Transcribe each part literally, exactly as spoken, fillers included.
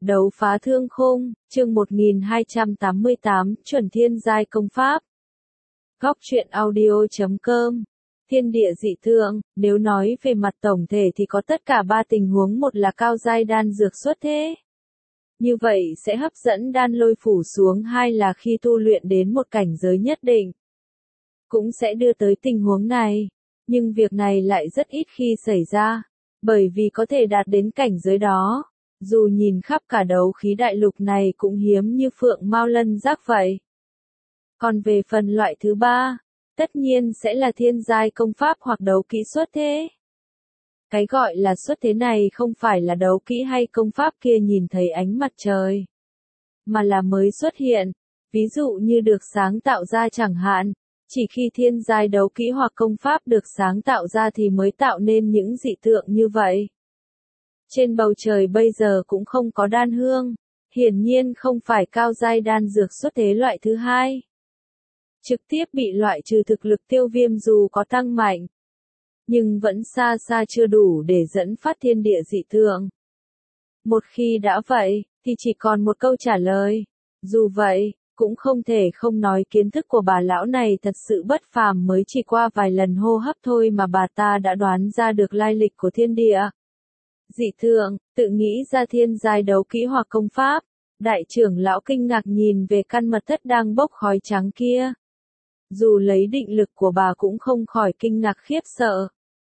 Đấu phá thương khung, chương một nghìn hai trăm tám mươi tám, chuẩn thiên giai công pháp. Góc truyện audio chấm com. Thiên địa dị tượng, nếu nói về mặt tổng thể thì có tất cả ba tình huống, một là cao giai đan dược xuất thế. Như vậy sẽ hấp dẫn đan lôi phủ xuống, hai là khi tu luyện đến một cảnh giới nhất định. Cũng sẽ đưa tới tình huống này, nhưng việc này lại rất ít khi xảy ra, bởi vì có thể đạt đến cảnh giới đó. Dù nhìn khắp cả đấu khí đại lục này cũng hiếm như phượng mao lân giác vậy. Còn về phần loại thứ ba, tất nhiên sẽ là thiên giai công pháp hoặc đấu kỹ xuất thế. Cái gọi là xuất thế này không phải là đấu kỹ hay công pháp kia nhìn thấy ánh mặt trời, mà là mới xuất hiện, ví dụ như được sáng tạo ra chẳng hạn. Chỉ khi thiên giai đấu kỹ hoặc công pháp được sáng tạo ra thì mới tạo nên những dị tượng như vậy. Trên bầu trời bây giờ cũng không có đan hương, hiển nhiên không phải cao giai đan dược xuất thế loại thứ hai. Trực tiếp bị loại trừ thực lực Tiêu Viêm dù có tăng mạnh, nhưng vẫn xa xa chưa đủ để dẫn phát thiên địa dị tượng. Một khi đã vậy, thì chỉ còn một câu trả lời. Dù vậy, cũng không thể không nói kiến thức của bà lão này thật sự bất phàm, mới chỉ qua vài lần hô hấp thôi mà bà ta đã đoán ra được lai lịch của thiên địa. Dị tượng, tự nghĩ ra thiên giai đấu kỹ hoặc công pháp. Đại trưởng lão kinh ngạc nhìn về căn mật thất đang bốc khói trắng kia. Dù lấy định lực của bà cũng không khỏi kinh ngạc khiếp sợ.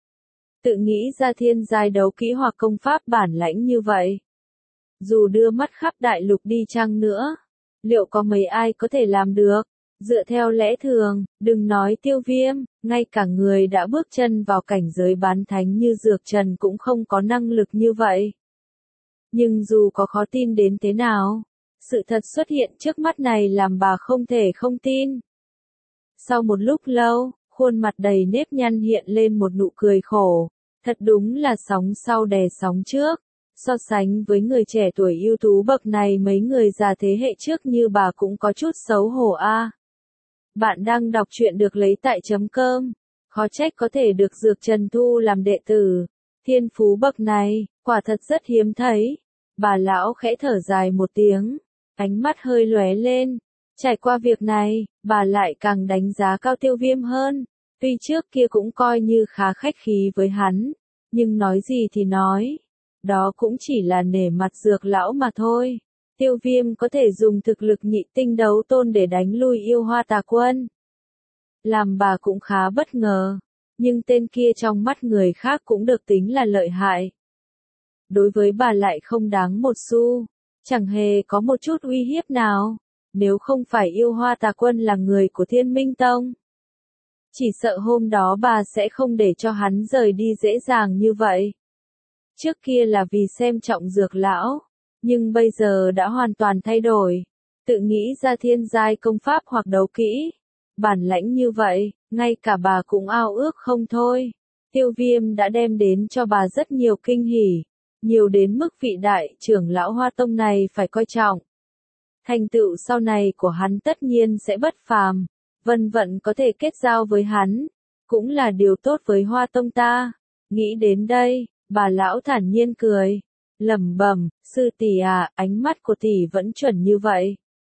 Tự nghĩ ra thiên giai đấu kỹ hoặc công pháp bản lãnh như vậy. Dù đưa mắt khắp đại lục đi chăng nữa, liệu có mấy ai có thể làm được? Dựa theo lẽ thường, đừng nói Tiêu Viêm, ngay cả người đã bước chân vào cảnh giới bán thánh như Dược Trần cũng không có năng lực như vậy. Nhưng dù có khó tin đến thế nào, sự thật xuất hiện trước mắt này làm bà không thể không tin. Sau một lúc lâu, khuôn mặt đầy nếp nhăn hiện lên một nụ cười khổ. Thật đúng là sóng sau đè sóng trước. So sánh với người trẻ tuổi ưu tú bậc này, mấy người già thế hệ trước như bà cũng có chút xấu hổ a. À. Bạn đang đọc truyện được lấy tại chấm com. Khó trách có thể được Dược Trần thu làm đệ tử. Thiên phú bậc này, quả thật rất hiếm thấy. Bà lão khẽ thở dài một tiếng, ánh mắt hơi lóe lên. Trải qua việc này, bà lại càng đánh giá cao Tiêu Viêm hơn. Tuy trước kia cũng coi như khá khách khí với hắn, nhưng nói gì thì nói, đó cũng chỉ là nể mặt Dược lão mà thôi. Tiêu Viêm có thể dùng thực lực nhị tinh đấu tôn để đánh lui yêu hoa tà quân, làm bà cũng khá bất ngờ. Nhưng tên kia trong mắt người khác cũng được tính là lợi hại, đối với bà lại không đáng một xu, chẳng hề có một chút uy hiếp nào. Nếu không phải yêu hoa tà quân là người của Thiên Minh Tông, chỉ sợ hôm đó bà sẽ không để cho hắn rời đi dễ dàng như vậy. Trước kia là vì xem trọng Dược lão, nhưng bây giờ đã hoàn toàn thay đổi. Tự nghĩ ra thiên giai công pháp hoặc đấu kỹ, bản lãnh như vậy, ngay cả bà cũng ao ước không thôi. Tiêu Viêm đã đem đến cho bà rất nhiều kinh hỉ, nhiều đến mức vị đại trưởng lão Hoa Tông này phải coi trọng. Thành tựu sau này của hắn tất nhiên sẽ bất phàm, vân vận có thể kết giao với hắn, cũng là điều tốt với Hoa Tông ta. Nghĩ đến đây, bà lão thản nhiên cười, lẩm bẩm, sư tỷ à, ánh mắt của tỷ vẫn chuẩn như vậy.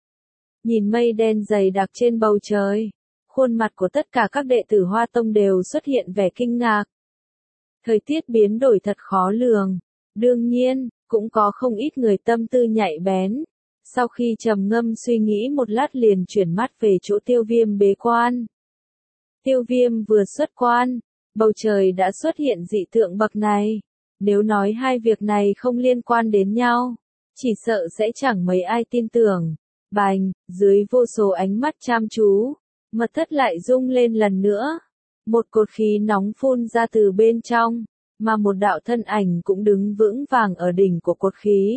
Nhìn mây đen dày đặc trên bầu trời, khuôn mặt của tất cả các đệ tử Hoa Tông đều xuất hiện vẻ kinh ngạc. Thời tiết biến đổi thật khó lường, đương nhiên, cũng có không ít người tâm tư nhạy bén. Sau khi trầm ngâm suy nghĩ một lát liền chuyển mắt về chỗ Tiêu Viêm bế quan. Tiêu Viêm vừa xuất quan, bầu trời đã xuất hiện dị tượng bậc này. Nếu nói hai việc này không liên quan đến nhau, chỉ sợ sẽ chẳng mấy ai tin tưởng. Bành, dưới vô số ánh mắt chăm chú, mật thất lại rung lên lần nữa. Một cột khí nóng phun ra từ bên trong, mà một đạo thân ảnh cũng đứng vững vàng ở đỉnh của cột khí.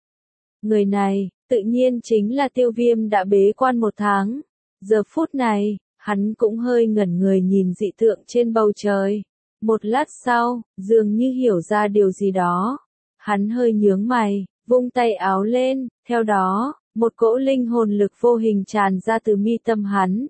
Người này, tự nhiên chính là Tiêu Viêm đã bế quan một tháng. Giờ phút này, hắn cũng hơi ngẩn người nhìn dị tượng trên bầu trời. Một lát sau, dường như hiểu ra điều gì đó. Hắn hơi nhướng mày, vung tay áo lên, theo đó, một cỗ linh hồn lực vô hình tràn ra từ mi tâm hắn.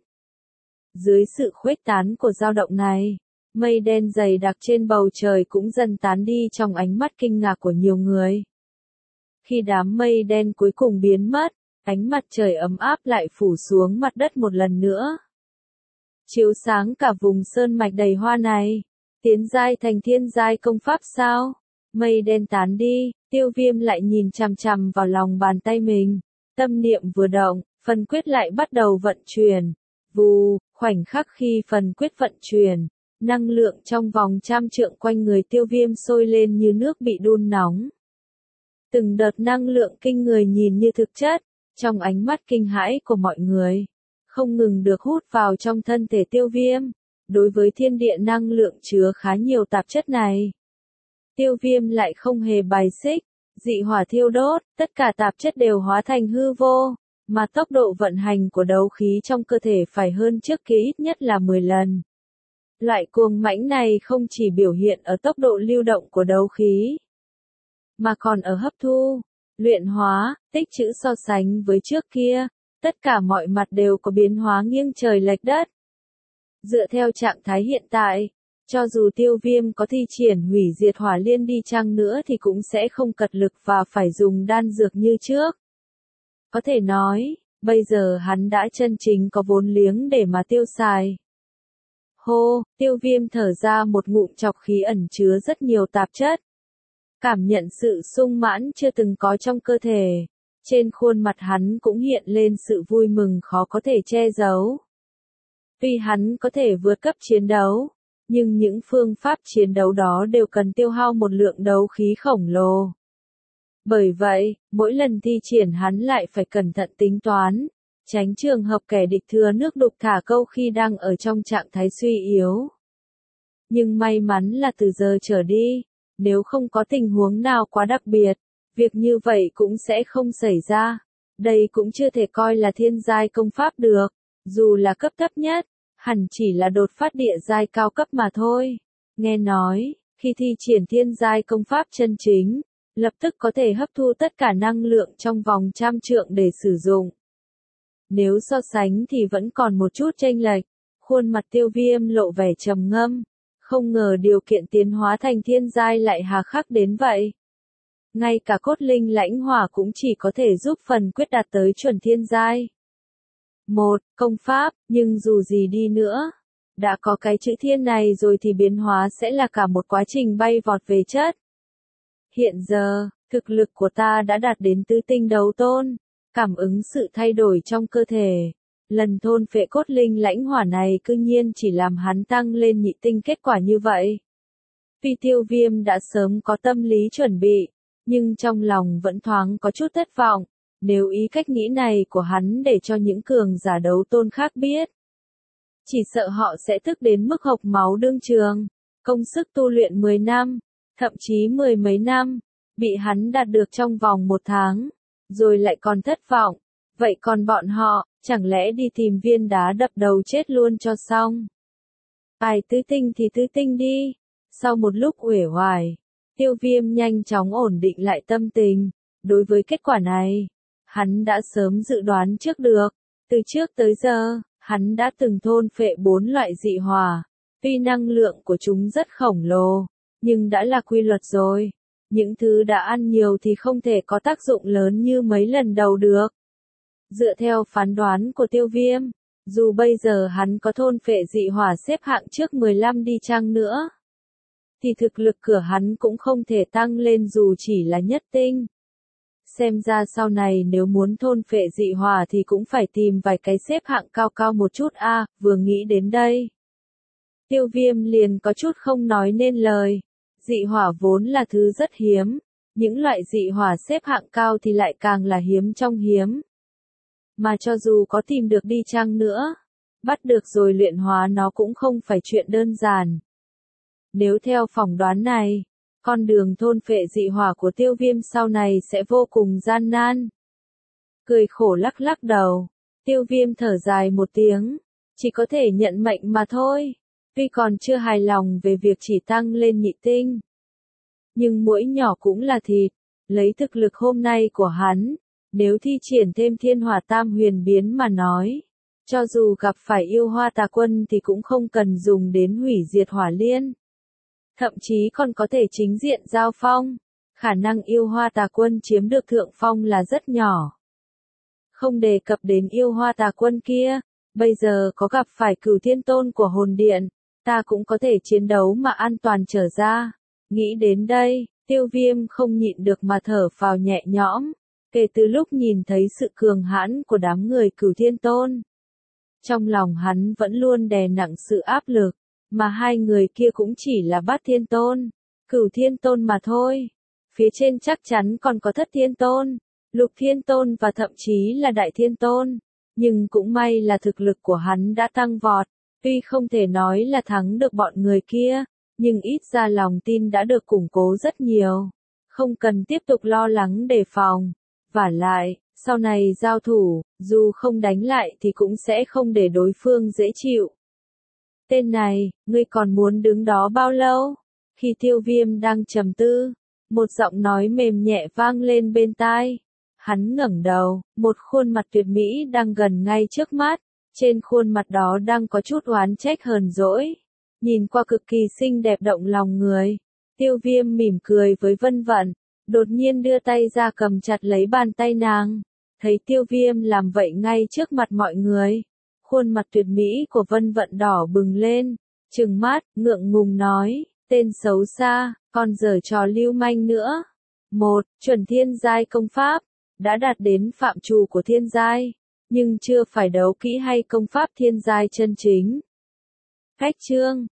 Dưới sự khuếch tán của dao động này, mây đen dày đặc trên bầu trời cũng dần tán đi trong ánh mắt kinh ngạc của nhiều người. Khi đám mây đen cuối cùng biến mất, ánh mặt trời ấm áp lại phủ xuống mặt đất một lần nữa. Chiếu sáng cả vùng sơn mạch đầy hoa này. Tiến giai thành thiên giai công pháp sao? Mây đen tán đi, Tiêu Viêm lại nhìn chằm chằm vào lòng bàn tay mình. Tâm niệm vừa động, phần quyết lại bắt đầu vận chuyển. Vù, khoảnh khắc khi phần quyết vận chuyển, năng lượng trong vòng trăm trượng quanh người Tiêu Viêm sôi lên như nước bị đun nóng. Từng đợt năng lượng kinh người nhìn như thực chất, trong ánh mắt kinh hãi của mọi người, không ngừng được hút vào trong thân thể Tiêu Viêm. Đối với thiên địa năng lượng chứa khá nhiều tạp chất này, Tiêu Viêm lại không hề bài xích, dị hỏa thiêu đốt, tất cả tạp chất đều hóa thành hư vô, mà tốc độ vận hành của đấu khí trong cơ thể phải hơn trước kia ít nhất là mười lần. Loại cuồng mãnh này không chỉ biểu hiện ở tốc độ lưu động của đấu khí, mà còn ở hấp thu, luyện hóa, tích trữ so sánh với trước kia, tất cả mọi mặt đều có biến hóa nghiêng trời lệch đất. Dựa theo trạng thái hiện tại, cho dù Tiêu Viêm có thi triển hủy diệt hỏa liên đi chăng nữa thì cũng sẽ không cật lực và phải dùng đan dược như trước. Có thể nói, bây giờ hắn đã chân chính có vốn liếng để mà tiêu xài. Hô, Tiêu Viêm thở ra một ngụm trọc khí ẩn chứa rất nhiều tạp chất. Cảm nhận sự sung mãn chưa từng có trong cơ thể. Trên khuôn mặt hắn cũng hiện lên sự vui mừng khó có thể che giấu. Tuy hắn có thể vượt cấp chiến đấu, nhưng những phương pháp chiến đấu đó đều cần tiêu hao một lượng đấu khí khổng lồ. Bởi vậy, mỗi lần thi triển hắn lại phải cẩn thận tính toán, tránh trường hợp kẻ địch thừa nước đục thả câu khi đang ở trong trạng thái suy yếu. Nhưng may mắn là từ giờ trở đi, nếu không có tình huống nào quá đặc biệt, việc như vậy cũng sẽ không xảy ra. Đây cũng chưa thể coi là thiên giai công pháp được, dù là cấp thấp nhất, hẳn chỉ là đột phát địa giai cao cấp mà thôi. Nghe nói, khi thi triển thiên giai công pháp chân chính, lập tức có thể hấp thu tất cả năng lượng trong vòng trăm trượng để sử dụng. Nếu so sánh thì vẫn còn một chút chênh lệch, khuôn mặt Tiêu Viêm lộ vẻ trầm ngâm, không ngờ điều kiện tiến hóa thành thiên giai lại hà khắc đến vậy. Ngay cả cốt linh lãnh hỏa cũng chỉ có thể giúp phần quyết đạt tới chuẩn thiên giai. Một, công pháp, nhưng dù gì đi nữa, đã có cái chữ thiên này rồi thì biến hóa sẽ là cả một quá trình bay vọt về chất. Hiện giờ, thực lực của ta đã đạt đến tứ tinh đấu tôn, cảm ứng sự thay đổi trong cơ thể. Lần thôn phệ cốt linh lãnh hỏa này cư nhiên chỉ làm hắn tăng lên nhị tinh kết quả như vậy. Tuy Tiêu Viêm đã sớm có tâm lý chuẩn bị, nhưng trong lòng vẫn thoáng có chút thất vọng. Nếu ý cách nghĩ này của hắn để cho những cường giả đấu tôn khác biết, chỉ sợ họ sẽ tức đến mức hộc máu đương trường. Công sức tu luyện mười năm, thậm chí mười mấy năm, bị hắn đạt được trong vòng một tháng, rồi lại còn thất vọng. Vậy còn bọn họ, chẳng lẽ đi tìm viên đá đập đầu chết luôn cho xong? Ai tứ tinh thì tứ tinh đi. Sau một lúc uể oải, Tiêu Viêm nhanh chóng ổn định lại tâm tình. Đối với kết quả này, hắn đã sớm dự đoán trước được. Từ trước tới giờ, hắn đã từng thôn phệ bốn loại dị hỏa. Tuy năng lượng của chúng rất khổng lồ, nhưng đã là quy luật rồi. Những thứ đã ăn nhiều thì không thể có tác dụng lớn như mấy lần đầu được. Dựa theo phán đoán của Tiêu Viêm, dù bây giờ hắn có thôn phệ dị hỏa xếp hạng trước mười lăm đi chăng nữa, thì thực lực của hắn cũng không thể tăng lên dù chỉ là nhất tinh. Xem ra sau này nếu muốn thôn phệ dị hỏa thì cũng phải tìm vài cái xếp hạng cao cao một chút a. À, vừa nghĩ đến đây, Tiêu Viêm liền có chút không nói nên lời. Dị hỏa vốn là thứ rất hiếm, những loại dị hỏa xếp hạng cao thì lại càng là hiếm trong hiếm. Mà cho dù có tìm được đi chăng nữa, bắt được rồi luyện hóa nó cũng không phải chuyện đơn giản. Nếu theo phỏng đoán này, con đường thôn phệ dị hỏa của Tiêu Viêm sau này sẽ vô cùng gian nan. Cười khổ lắc lắc đầu, Tiêu Viêm thở dài một tiếng, chỉ có thể nhận mệnh mà thôi. Tuy còn chưa hài lòng về việc chỉ tăng lên nhị tinh, nhưng muỗi nhỏ cũng là thịt. Lấy thực lực hôm nay của hắn, nếu thi triển thêm thiên hỏa tam huyền biến mà nói, cho dù gặp phải yêu hoa tà quân thì cũng không cần dùng đến hủy diệt hỏa liên. Thậm chí còn có thể chính diện giao phong. khả năng yêu hoa tà quân chiếm được thượng phong là rất nhỏ. Không đề cập đến yêu hoa tà quân kia, bây giờ có gặp phải Cửu Thiên Tôn của hồn điện, ta cũng có thể chiến đấu mà an toàn trở ra. Nghĩ đến đây, Tiêu Viêm không nhịn được mà thở phào nhẹ nhõm, kể từ lúc nhìn thấy sự cường hãn của đám người Cửu Thiên Tôn. Trong lòng hắn vẫn luôn đè nặng sự áp lực, mà hai người kia cũng chỉ là Bát Thiên Tôn, Cửu Thiên Tôn mà thôi. Phía trên chắc chắn còn có Thất Thiên Tôn, Lục Thiên Tôn và thậm chí là Đại Thiên Tôn. Nhưng cũng may là thực lực của hắn đã tăng vọt, tuy không thể nói là thắng được bọn người kia, nhưng ít ra lòng tin đã được củng cố rất nhiều. Không cần tiếp tục lo lắng đề phòng. Vả lại, sau này giao thủ, dù không đánh lại thì cũng sẽ không để đối phương dễ chịu. Tên này, ngươi còn muốn đứng đó bao lâu? Khi Tiêu Viêm đang trầm tư, một giọng nói mềm nhẹ vang lên bên tai. Hắn ngẩng đầu, một khuôn mặt tuyệt mỹ đang gần ngay trước mắt, trên khuôn mặt đó đang có chút oán trách hờn dỗi, nhìn qua cực kỳ xinh đẹp động lòng người. Tiêu Viêm mỉm cười với Vân Vận, đột nhiên đưa tay ra cầm chặt lấy bàn tay nàng. Thấy Tiêu Viêm làm vậy ngay trước mặt mọi người, khuôn mặt tuyệt mỹ của Vân Vận đỏ bừng lên, trừng mắt, ngượng ngùng nói, tên xấu xa, còn giở trò lưu manh nữa. Một, chuẩn thiên giai công pháp, đã đạt đến phạm trù của thiên giai, nhưng chưa phải đấu kỹ hay công pháp thiên giai chân chính. Khách chương